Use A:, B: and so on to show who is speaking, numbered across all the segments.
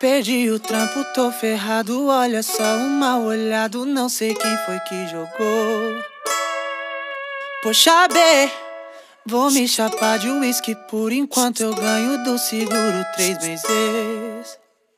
A: Perdi o trampo, tô ferrado. Olha só o mal olhado, não sei quem foi que jogou. Poxa, B, vou me chapar de uísque por enquanto eu ganho do seguro 3 meses.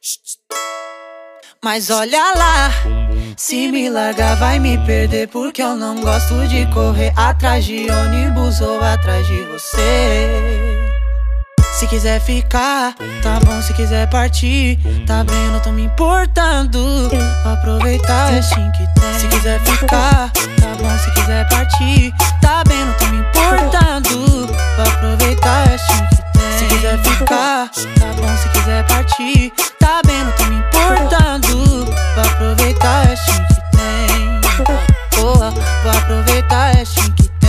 A: Mas olha lá, se me largar vai me perder, porque eu não gosto de correr atrás de ônibus ou atrás de você. Se quiser ficar, tá bom, se quiser partir, tá bem, eu não tô me importando. Vou aproveitar é assim que tem. Se quiser ficar, tá bom, se quiser partir, tá bem, eu não tô me importando. Vou aproveitar é assim que tem. Se quiser ficar, tá bom, se quiser partir, tá bem, eu não tô me importando. Vou aproveitar é assim que tem. Boa, vou aproveitar é assim que tem.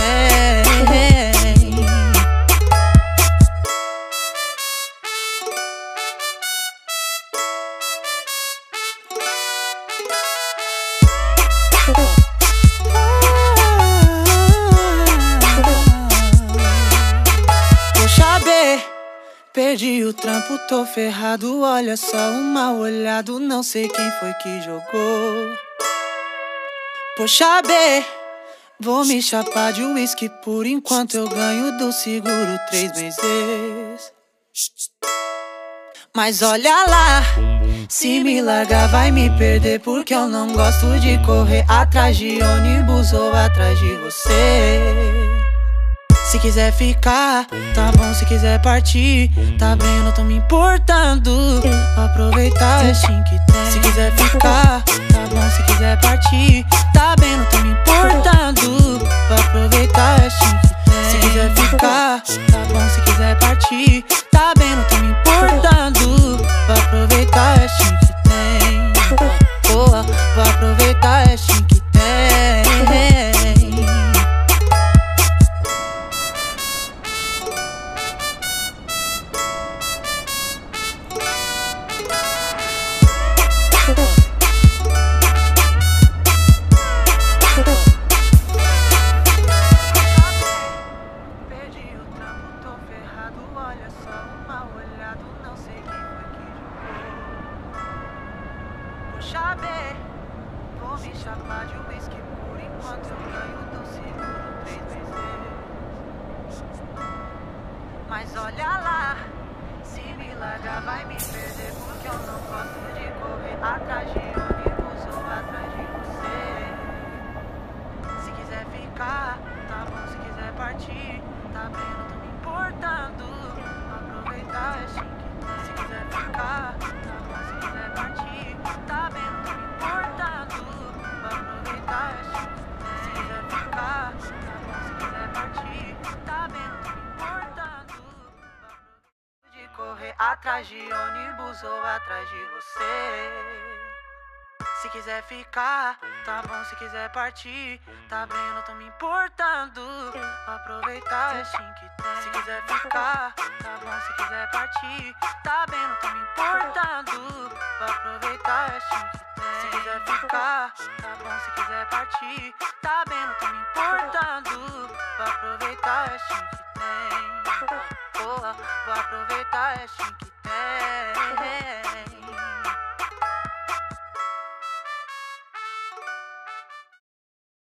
A: Poxa, B, perdi o trampo, tô ferrado. Olha só o mal olhado, não sei quem foi que jogou. Poxa, B, vou me chapar de uísque por enquanto eu ganho do seguro 3 meses. Mas olha lá, se me largar vai me perder, porque eu não gosto de correr atrás de ônibus ou atrás de você. Se quiser ficar, tá bom, se quiser partir, tá bem, eu não tô me importando. Vou aproveitar é assim que tem. Se quiser ficar, tá bom, se quiser partir, tá bem, eu não tô me importando. Vou aproveitar é assim que tem. Se quiser ficar, tá bom, se quiser partir, tá bem, eu não tô me importando. Vou aproveitar é assim que tem. Boa, vou aproveitar é assim que tem. Perdi o trampo, tô ferrado. Olha só o mal olhado, não sei quem foi que jogou. Poxa, B, vou me chapar de uísque por enquanto eu ganho do seguro 3 meses. Mas olha lá, se me largar vai me perder, porque eu não gosto de correr atrás de ônibus ou atrás de você. Se quiser ficar, tá bom, se quiser partir, tá bem, eu não tô me importando. Vou aproveitar é assim que tem. Se quiser ficar, tá bom, se quiser partir, tá bem, eu não tô me importando. Vou aproveitar é assim que tem. Se quiser ficar, tá bom, se quiser partir, tá bem, eu não tô me importando. De correr atrás de ônibus ou atrás de você. Se quiser ficar, tá bom, se quiser partir, tá bem, eu não tô me importando. Vou aproveitar é assim que tem. Se quiser ficar, tá bom, se quiser partir, tá bem, eu não tô me importando. Vou aproveitar é assim que tem. Se quiser ficar, tá bom, se quiser partir, tá bem, eu não tô me importando. Vou aproveitar é assim que tem. Boa, vou aproveitar é assim que tem.